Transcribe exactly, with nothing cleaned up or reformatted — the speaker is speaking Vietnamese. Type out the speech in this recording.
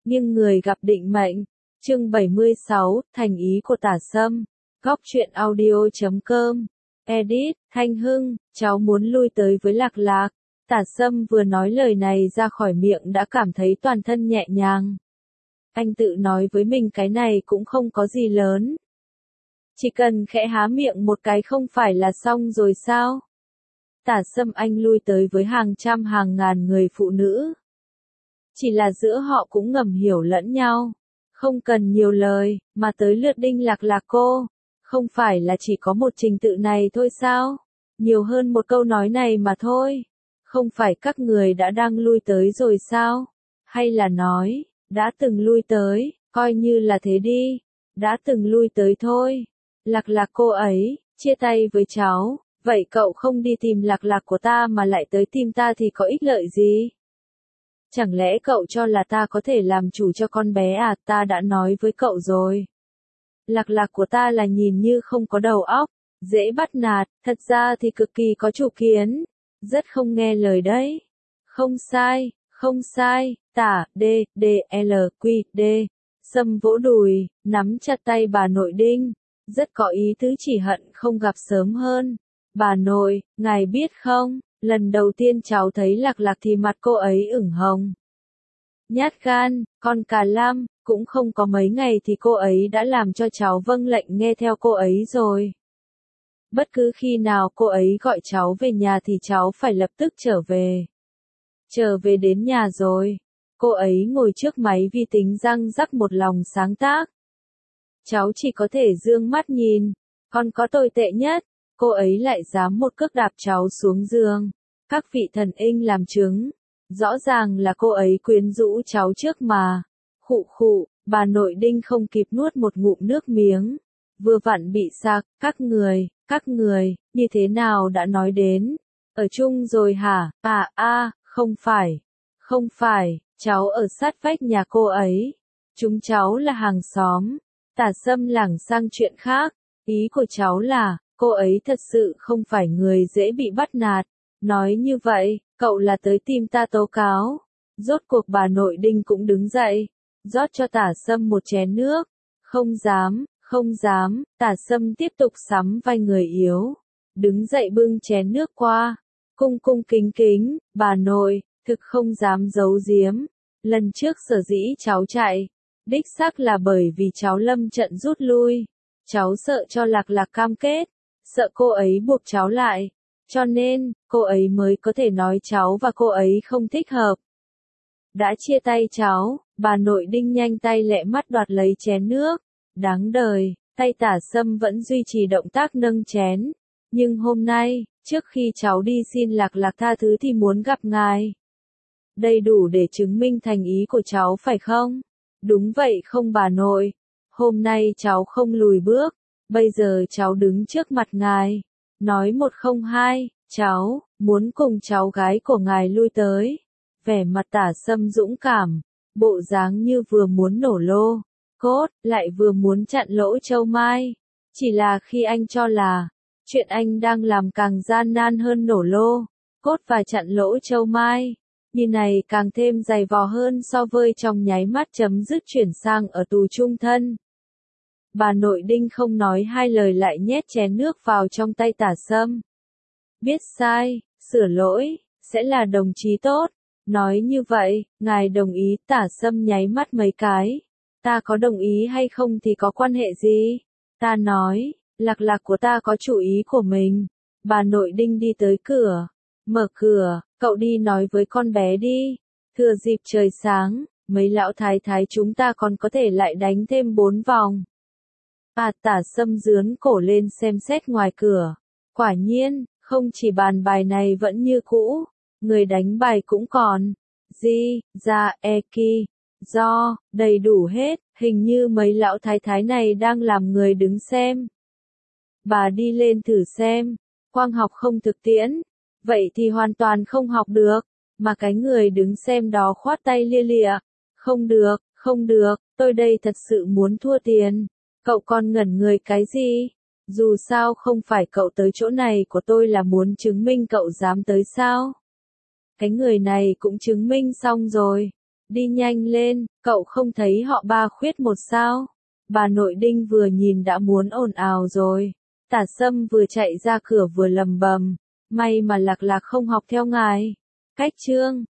Nhưng người gặp định mệnh. Chương bảy mươi sáu, thành ý của Tả Sâm. Góc truyện audio chấm com. Edit, Thanh Hưng, cháu muốn lui tới với Lạc Lạc. Tả Sâm vừa nói lời này ra khỏi miệng đã cảm thấy toàn thân nhẹ nhàng. Anh tự nói với mình cái này cũng không có gì lớn. Chỉ cần khẽ há miệng một cái không phải là xong rồi sao? Tả Sâm anh lui tới với hàng trăm hàng ngàn người phụ nữ. Chỉ là giữa họ cũng ngầm hiểu lẫn nhau. Không cần nhiều lời, mà tới lượt Đinh Lạc Lạc cô. Không phải là chỉ có một trình tự này thôi sao? Nhiều hơn một câu nói này mà thôi. Không phải các người đã đang lui tới rồi sao? Hay là nói, đã từng lui tới, coi như là thế đi. Đã từng lui tới thôi. Lạc Lạc cô ấy, chia tay với cháu. Vậy cậu không đi tìm Lạc Lạc của ta mà lại tới tìm ta thì có ích lợi gì? Chẳng lẽ cậu cho là ta có thể làm chủ cho con bé à? Ta đã nói với cậu rồi. Lạc Lạc của ta là nhìn như không có đầu óc, dễ bắt nạt, thật ra thì cực kỳ có chủ kiến. Rất không nghe lời đấy. Không sai, không sai, Tả, D, D, L, Q, D. Sâm vỗ đùi, nắm chặt tay bà nội Đinh. Rất có ý tứ chỉ hận không gặp sớm hơn. Bà nội, ngài biết không, lần đầu tiên cháu thấy Lạc Lạc thì mặt cô ấy ửng hồng. Nhát gan, con cà lam, cũng không có mấy ngày thì cô ấy đã làm cho cháu vâng lệnh nghe theo cô ấy rồi. Bất cứ khi nào cô ấy gọi cháu về nhà thì cháu phải lập tức trở về. Trở về đến nhà rồi. Cô ấy ngồi trước máy vi tính răng rắc một lòng sáng tác. Cháu chỉ có thể dương mắt nhìn. Còn có tồi tệ nhất, cô ấy lại dám một cước đạp cháu xuống giường. Các vị thần inh làm chứng. Rõ ràng là cô ấy quyến rũ cháu trước mà. Khụ khụ, bà nội Đinh không kịp nuốt một ngụm nước miếng. Vừa vặn bị sặc, các người, các người, như thế nào đã nói đến. Ở chung rồi hả? À a, không phải. Không phải, cháu ở sát vách nhà cô ấy. Chúng cháu là hàng xóm. Tả Sâm lảng sang chuyện khác. Ý của cháu là, cô ấy thật sự không phải người dễ bị bắt nạt. Nói như vậy, cậu là tới tìm ta tố cáo. Rốt cuộc bà nội Đinh cũng đứng dậy. Rót cho Tả Sâm một chén nước. Không dám, không dám, Tả Sâm tiếp tục sắm vai người yếu. Đứng dậy bưng chén nước qua. Cung cung kính kính, bà nội, thực không dám giấu giếm. Lần trước sở dĩ cháu chạy. Đích xác là bởi vì cháu lâm trận rút lui. Cháu sợ cho Lạc Lạc cam kết. Sợ cô ấy buộc cháu lại. Cho nên, cô ấy mới có thể nói cháu và cô ấy không thích hợp. Đã chia tay cháu, bà nội Đinh nhanh tay lẹ mắt đoạt lấy chén nước. Đáng đời, tay Tả Sâm vẫn duy trì động tác nâng chén. Nhưng hôm nay, trước khi cháu đi xin Lạc Lạc tha thứ thì muốn gặp ngài. Đầy đủ để chứng minh thành ý của cháu phải không? Đúng vậy không bà nội. Hôm nay cháu không lùi bước. Bây giờ cháu đứng trước mặt ngài. Nói một không hai, cháu, muốn cùng cháu gái của ngài lui tới. Vẻ mặt Tả Sâm dũng cảm. Bộ dáng như vừa muốn nổ lô. Cốt, lại vừa muốn chặn lỗ châu mai. Chỉ là khi anh cho là, chuyện anh đang làm càng gian nan hơn nổ lô. Cốt và chặn lỗ châu mai. Như này càng thêm dày vò hơn so với trong nháy mắt chấm dứt chuyển sang ở tù chung thân. Bà nội Đinh không nói hai lời lại nhét chén nước vào trong tay Tả Sâm. Biết sai, sửa lỗi, sẽ là đồng chí tốt. Nói như vậy, ngài đồng ý. Tả Sâm nháy mắt mấy cái. Ta có đồng ý hay không thì có quan hệ gì? Ta nói, Lạc Lạc của ta có chủ ý của mình. Bà nội Đinh đi tới cửa. Mở cửa, cậu đi nói với con bé đi. Thừa dịp trời sáng, mấy lão thái thái chúng ta còn có thể lại đánh thêm bốn vòng. À, Tả Sâm dướn cổ lên xem xét ngoài cửa. Quả nhiên, không chỉ bàn bài này vẫn như cũ. Người đánh bài cũng còn. Di, Ra, Eki, Do, đầy đủ hết. Hình như mấy lão thái thái này đang làm người đứng xem. Bà đi lên thử xem. Quang học không thực tiễn. Vậy thì hoàn toàn không học được. Mà cái người đứng xem đó khoát tay lia lịa. Không được, không được, tôi đây thật sự muốn thua tiền. Cậu còn ngẩn người cái gì? Dù sao không phải cậu tới chỗ này của tôi là muốn chứng minh cậu dám tới sao? Cái người này cũng chứng minh xong rồi. Đi nhanh lên, cậu không thấy họ ba khuyết một sao? Bà nội Đinh vừa nhìn đã muốn ồn ào rồi. Tả Sâm vừa chạy ra cửa vừa lầm bầm. May mà Lạc Lạc không học theo ngài. Cách chương